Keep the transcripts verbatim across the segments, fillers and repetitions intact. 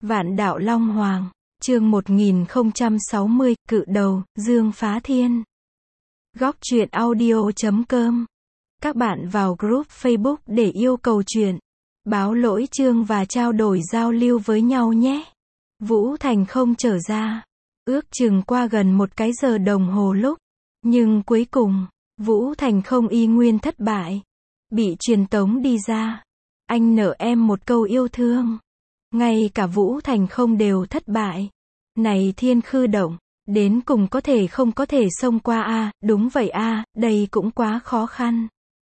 Vạn đạo Long Hoàng, chương một nghìn không trăm sáu mươi, cự đầu, Dương Phá Thiên. Góc truyện audio chấm com. Các bạn vào group Facebook để yêu cầu truyện, báo lỗi chương và trao đổi giao lưu với nhau nhé. Vũ Thành không trở ra. Ước chừng qua gần một cái giờ đồng hồ lúc. Nhưng cuối cùng, Vũ Thành không y nguyên thất bại. Bị truyền tống đi ra. Anh nợ em một câu yêu thương. Ngay cả Vũ Thành không đều thất bại. Này Thiên Khư Động, đến cùng có thể không có thể xông qua a à, đúng vậy a à, đây cũng quá khó khăn.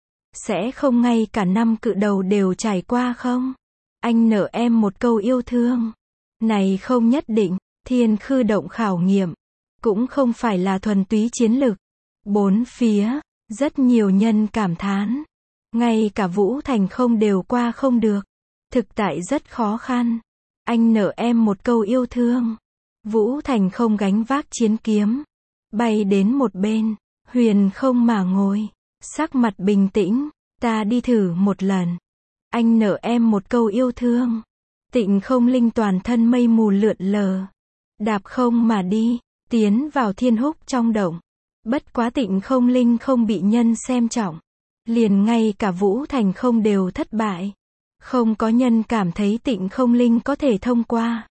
Sẽ không ngay cả năm cự đầu đều trải qua không? Anh nợ em một câu yêu thương. Này không nhất định, Thiên Khư Động khảo nghiệm, cũng không phải là thuần túy chiến lực. Bốn phía, rất nhiều nhân cảm thán. Ngay cả Vũ Thành không đều qua không được. Thực tại rất khó khăn. Anh nợ em một câu yêu thương. Vũ Thành không gánh vác chiến kiếm. Bay đến một bên. Huyền không mà ngồi. Sắc mặt bình tĩnh. Ta đi thử một lần. Anh nợ em một câu yêu thương. Tịnh không linh toàn thân mây mù lượn lờ. Đạp không mà đi. Tiến vào thiên húc trong động. Bất quá tịnh không linh không bị nhân xem trọng. Liền ngay cả Vũ Thành không đều thất bại. Không có nhân cảm thấy tịnh không linh có thể thông qua.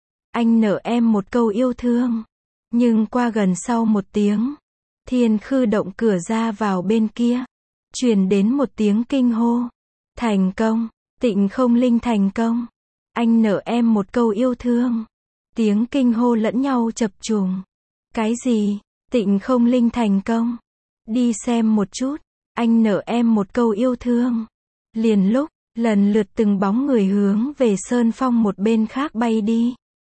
Anh nợ em một câu yêu thương. Nhưng qua gần sau một tiếng. Thiên Khư Động cửa ra vào bên kia. Truyền đến một tiếng kinh hô. Thành công. Tịnh không linh thành công. Anh nợ em một câu yêu thương. Tiếng kinh hô lẫn nhau chập trùng. Cái gì? Tịnh không linh thành công. Đi xem một chút. Anh nợ em một câu yêu thương. Liền lúc, lần lượt từng bóng người hướng về sơn phong một bên khác bay đi.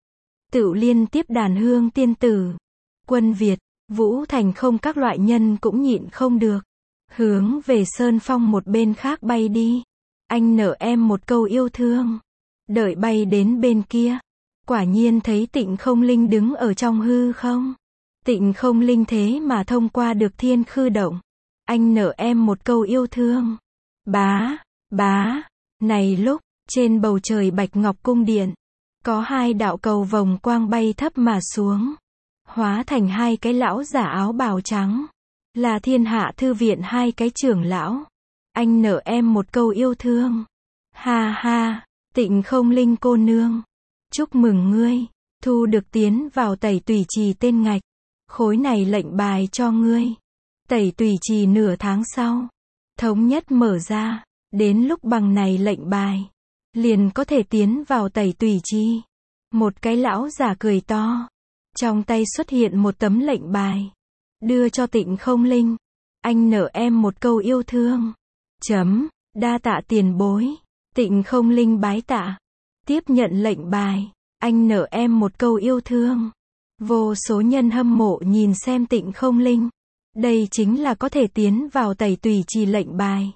Tựu liên tiếp đàn hương tiên tử. Quân Việt, Vũ Thành không các loại nhân cũng nhịn không được. Hướng về sơn phong một bên khác bay đi. Anh nợ em một câu yêu thương. Đợi bay đến bên kia. Quả nhiên thấy tịnh không linh đứng ở trong hư không. Tịnh không linh thế mà thông qua được Thiên Khư Động. Anh nợ em một câu yêu thương. Bá, bá. Này lúc, trên bầu trời Bạch Ngọc Cung Điện, có hai đạo cầu vồng quang bay thấp mà xuống. Hóa thành hai cái lão giả áo bào trắng. Là Thiên Hạ Thư Viện hai cái trưởng lão. Anh nợ em một câu yêu thương. Ha ha, tịnh không linh cô nương. Chúc mừng ngươi, thu được tiến vào Tẩy Tùy Trì tên ngạch. Khối này lệnh bài cho ngươi. Tẩy Tùy Trì nửa tháng sau. Thống nhất mở ra. Đến lúc bằng này lệnh bài. Liền có thể tiến vào Tẩy Tùy Trì. Một cái lão giả cười to. Trong tay xuất hiện một tấm lệnh bài. Đưa cho tịnh không linh. Anh nợ em một câu yêu thương. Chấm. Đa tạ tiền bối. Tịnh không linh bái tạ. Tiếp nhận lệnh bài. Anh nợ em một câu yêu thương. Vô số nhân hâm mộ nhìn xem tịnh không linh. Đây chính là có thể tiến vào Tẩy Tùy Trì lệnh bài.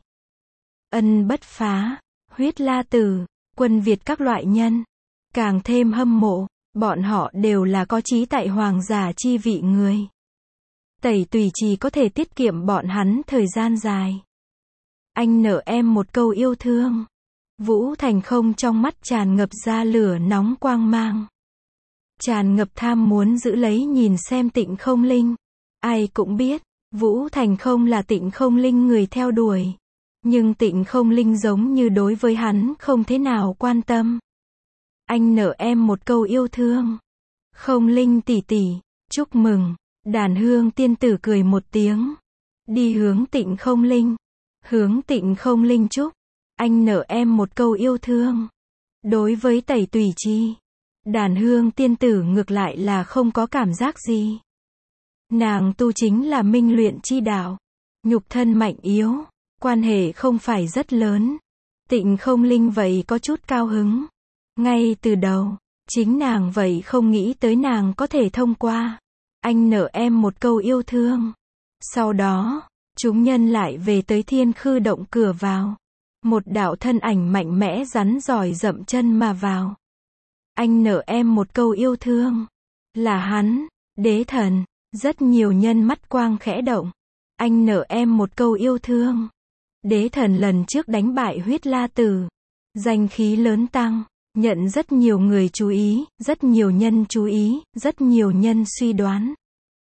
Ân Bất Phá, Huyết La Tử, Quân Việt các loại nhân. Càng thêm hâm mộ, bọn họ đều là có trí tại hoàng giả chi vị người. Tẩy Tùy Trì có thể tiết kiệm bọn hắn thời gian dài. Anh nợ em một câu yêu thương. Vũ Thành không trong mắt tràn ngập ra lửa nóng quang mang. Tràn ngập tham muốn giữ lấy nhìn xem tịnh không linh. Ai cũng biết, Vũ Thành không là tịnh không linh người theo đuổi. Nhưng tịnh không linh giống như đối với hắn không thế nào quan tâm. Anh nợ em một câu yêu thương. Không linh tỷ tỷ, chúc mừng. Đàn hương tiên tử cười một tiếng. Đi hướng tịnh không linh. Hướng tịnh không linh chúc. Anh nợ em một câu yêu thương. Đối với Tẩy Tùy Trì, đàn hương tiên tử ngược lại là không có cảm giác gì. Nàng tu chính là minh luyện chi đạo. Nhục thân mạnh yếu. Quan hệ không phải rất lớn. Tịnh không linh vậy có chút cao hứng. Ngay từ đầu, chính nàng vậy không nghĩ tới nàng có thể thông qua. Anh nợ em một câu yêu thương. Sau đó, chúng nhân lại về tới Thiên Khư Động cửa vào. Một đạo thân ảnh mạnh mẽ rắn giỏi dậm chân mà vào. Anh nợ em một câu yêu thương. Là hắn, Đế Thần. Rất nhiều nhân mắt quang khẽ động. Anh nợ em một câu yêu thương. Đế Thần lần trước đánh bại Huyết La Tử. Danh khí lớn tăng. Nhận rất nhiều người chú ý, rất nhiều nhân chú ý, rất nhiều nhân suy đoán.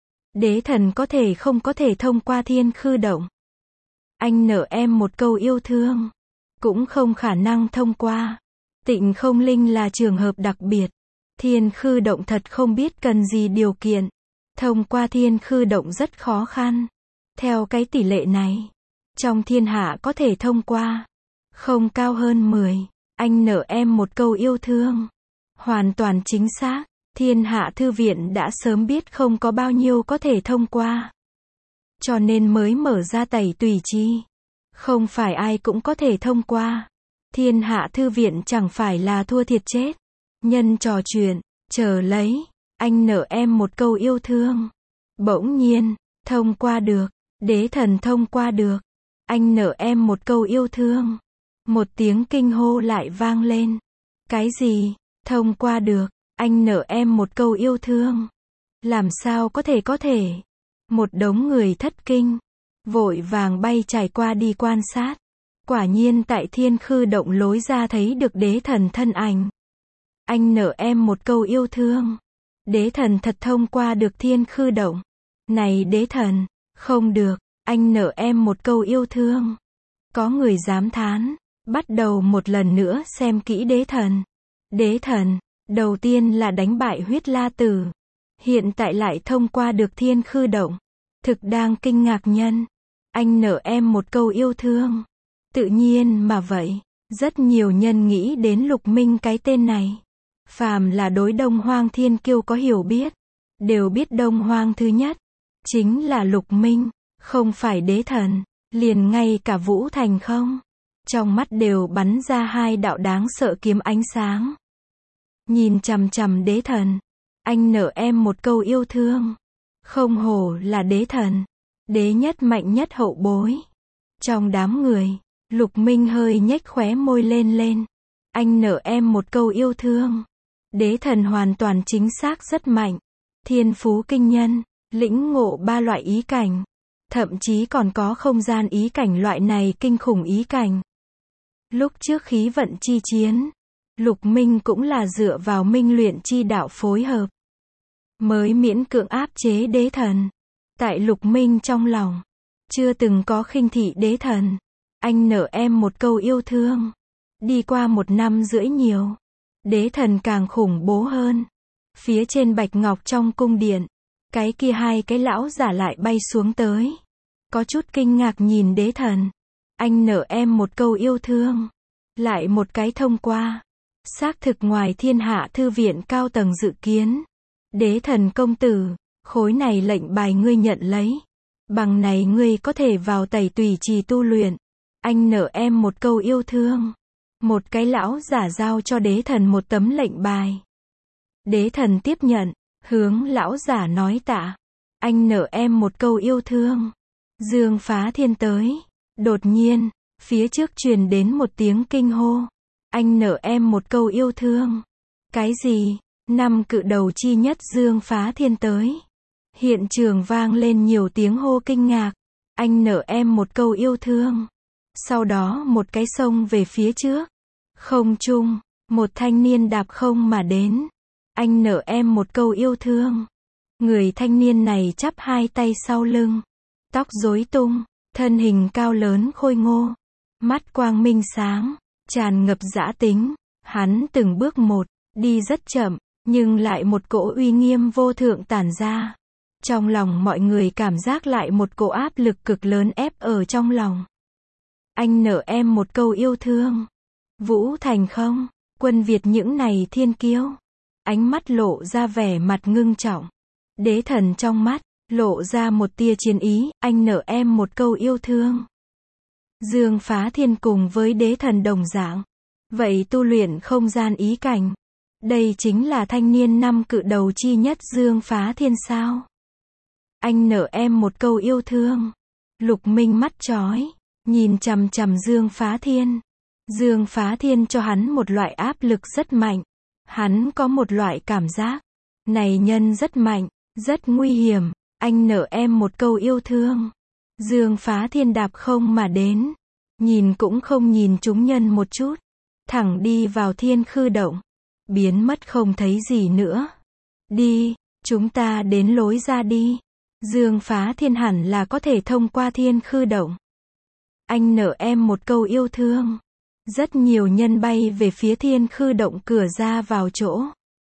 Đế thần có thể không có thể thông qua thiên khư động. Anh nợ em một câu yêu thương. Cũng không khả năng thông qua. Tịnh không linh là trường hợp đặc biệt. Thiên khư động thật không biết cần gì điều kiện. Thông qua thiên khư động rất khó khăn. Theo cái tỷ lệ này, trong thiên hạ có thể thông qua, không cao hơn mười. Anh nợ em một câu yêu thương. Hoàn toàn chính xác. Thiên hạ thư viện đã sớm biết không có bao nhiêu có thể thông qua. Cho nên mới mở ra tẩy tùy chi. Không phải ai cũng có thể thông qua. Thiên hạ thư viện chẳng phải là thua thiệt chết. Nhân trò chuyện, chờ lấy. Anh nợ em một câu yêu thương. Bỗng nhiên, thông qua được. Đế thần thông qua được. Anh nợ em một câu yêu thương. Một tiếng kinh hô lại vang lên. Cái gì? Thông qua được. Anh nợ em một câu yêu thương. Làm sao có thể có thể? Một đống người thất kinh. Vội vàng bay trải qua đi quan sát. Quả nhiên tại thiên khư động lối ra thấy được đế thần thân ảnh. Anh nợ em một câu yêu thương. Đế thần thật thông qua được thiên khư động. Này đế thần, không được, anh nợ em một câu yêu thương. Có người dám thán. Bắt đầu một lần nữa xem kỹ đế thần. Đế thần, đầu tiên là đánh bại huyết la tử. Hiện tại lại thông qua được thiên khư động. Thực đang kinh ngạc nhân. Anh nợ em một câu yêu thương. Tự nhiên mà vậy. Rất nhiều nhân nghĩ đến Lục Minh cái tên này. Phàm là đối Đông Hoang Thiên Kiêu có hiểu biết. Đều biết Đông Hoang thứ nhất. Chính là Lục Minh. Không phải đế thần. Liền ngay cả Vũ Thành không. Trong mắt đều bắn ra hai đạo đáng sợ kiếm ánh sáng. Nhìn chằm chằm đế thần. Anh nợ em một câu yêu thương. Không hổ là đế thần. Đế nhất mạnh nhất hậu bối. Trong đám người, Lục Minh hơi nhếch khóe môi lên lên. Anh nợ em một câu yêu thương. Đế thần hoàn toàn chính xác rất mạnh. Thiên phú kinh nhân, lĩnh ngộ ba loại ý cảnh. Thậm chí còn có không gian ý cảnh loại này kinh khủng ý cảnh. Lúc trước khí vận chi chiến, Lục Minh cũng là dựa vào minh luyện chi đạo phối hợp. Mới miễn cưỡng áp chế đế thần. Tại Lục Minh trong lòng, chưa từng có khinh thị đế thần. Anh nợ em một câu yêu thương. Đi qua một năm rưỡi nhiều. Đế thần càng khủng bố hơn. Phía trên bạch ngọc trong cung điện. Cái kia hai cái lão giả lại bay xuống tới. Có chút kinh ngạc nhìn đế thần. Anh nợ em một câu yêu thương. Lại một cái thông qua. Xác thực ngoài thiên hạ thư viện cao tầng dự kiến. Đế thần công tử, khối này lệnh bài ngươi nhận lấy. Bằng này ngươi có thể vào tẩy tùy trì tu luyện. Anh nợ em một câu yêu thương. Một cái lão giả giao cho đế thần một tấm lệnh bài. Đế thần tiếp nhận, hướng lão giả nói tạ. Anh nợ em một câu yêu thương. Dương Phá Thiên tới. Đột nhiên, phía trước truyền đến một tiếng kinh hô. Anh nợ em một câu yêu thương. Cái gì? Năm cự đầu chi nhất Dương Phá Thiên tới. Hiện trường vang lên nhiều tiếng hô kinh ngạc. Anh nợ em một câu yêu thương. Sau đó một cái sông về phía trước. Không trung, một thanh niên đạp không mà đến. Anh nợ em một câu yêu thương. Người thanh niên này chắp hai tay sau lưng. Tóc rối tung, thân hình cao lớn khôi ngô. Mắt quang minh sáng, tràn ngập dã tính. Hắn từng bước một, đi rất chậm, nhưng lại một cỗ uy nghiêm vô thượng tản ra. Trong lòng mọi người cảm giác lại một cỗ áp lực cực lớn ép ở trong lòng. Anh nợ em một câu yêu thương. Vũ Thành không? Quân Việt những này thiên kiêu. Ánh mắt lộ ra vẻ mặt ngưng trọng. Đế thần trong mắt, lộ ra một tia chiến ý. Anh nợ em một câu yêu thương. Dương Phá Thiên cùng với đế thần đồng dạng. Vậy tu luyện không gian ý cảnh. Đây chính là thanh niên năm cự đầu chi nhất Dương Phá Thiên sao? Anh nợ em một câu yêu thương. Lục Minh mắt chói, nhìn chằm chằm Dương Phá Thiên. Dương Phá Thiên cho hắn một loại áp lực rất mạnh. Hắn có một loại cảm giác. Này nhân rất mạnh, rất nguy hiểm. Anh nợ em một câu yêu thương. Dương Phá Thiên đạp không mà đến. Nhìn cũng không nhìn chúng nhân một chút. Thẳng đi vào thiên khư động. biến mất không thấy gì nữa. Đi, chúng ta đến lối ra đi. Dương Phá Thiên hẳn là có thể thông qua thiên khư động. Anh nợ em một câu yêu thương. Rất nhiều nhân bay về phía thiên khư động cửa ra vào chỗ.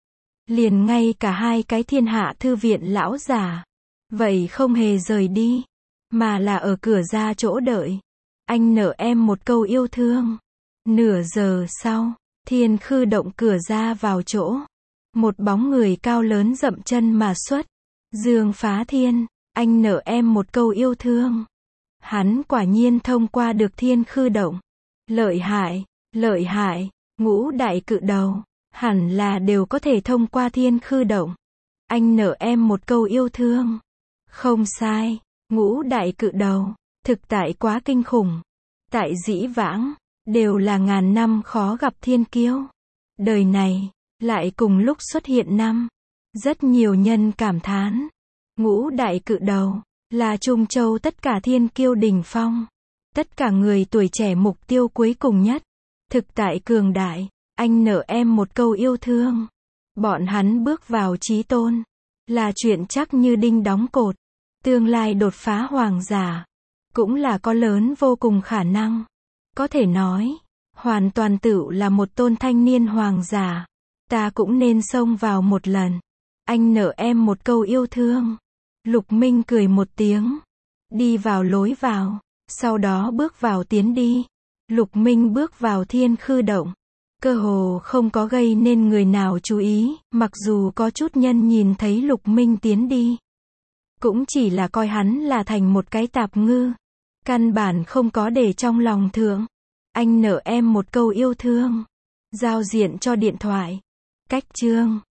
Liền ngay cả hai cái thiên hạ thư viện lão già. Vậy không hề rời đi. Mà là ở cửa ra chỗ đợi. Anh nợ em một câu yêu thương. Nửa giờ sau, thiên khư động cửa ra vào chỗ. Một bóng người cao lớn dậm chân mà xuất. Dương Phá Thiên, anh nợ em một câu yêu thương. Hắn quả nhiên thông qua được thiên khư động. Lợi hại, lợi hại, ngũ đại cự đầu, hẳn là đều có thể thông qua thiên khư động. Anh nợ em một câu yêu thương. Không sai, ngũ đại cự đầu, thực tại quá kinh khủng. Tại dĩ vãng, đều là ngàn năm khó gặp thiên kiêu. Đời này, lại cùng lúc xuất hiện năm. Rất nhiều nhân cảm thán. Ngũ đại cự đầu, là Trung Châu tất cả thiên kiêu đỉnh phong. Tất cả người tuổi trẻ mục tiêu cuối cùng nhất. Thực tại cường đại, anh nợ em một câu yêu thương. Bọn hắn bước vào chí tôn. Là chuyện chắc như đinh đóng cột. Tương lai đột phá hoàng giả. Cũng là có lớn vô cùng khả năng. Có thể nói, hoàn toàn tựu là một tôn thanh niên hoàng giả. Ta cũng nên xông vào một lần. Anh nợ em một câu yêu thương. Lục Minh cười một tiếng. Đi vào lối vào. Sau đó bước vào tiến đi. Lục Minh bước vào thiên khư động. Cơ hồ không có gây nên người nào chú ý. Mặc dù có chút nhân nhìn thấy Lục Minh tiến đi. Cũng chỉ là coi hắn là thành một cái tạp ngư. Căn bản không có để trong lòng thượng. Anh nợ em một câu yêu thương. Giao diện cho điện thoại. Cách chương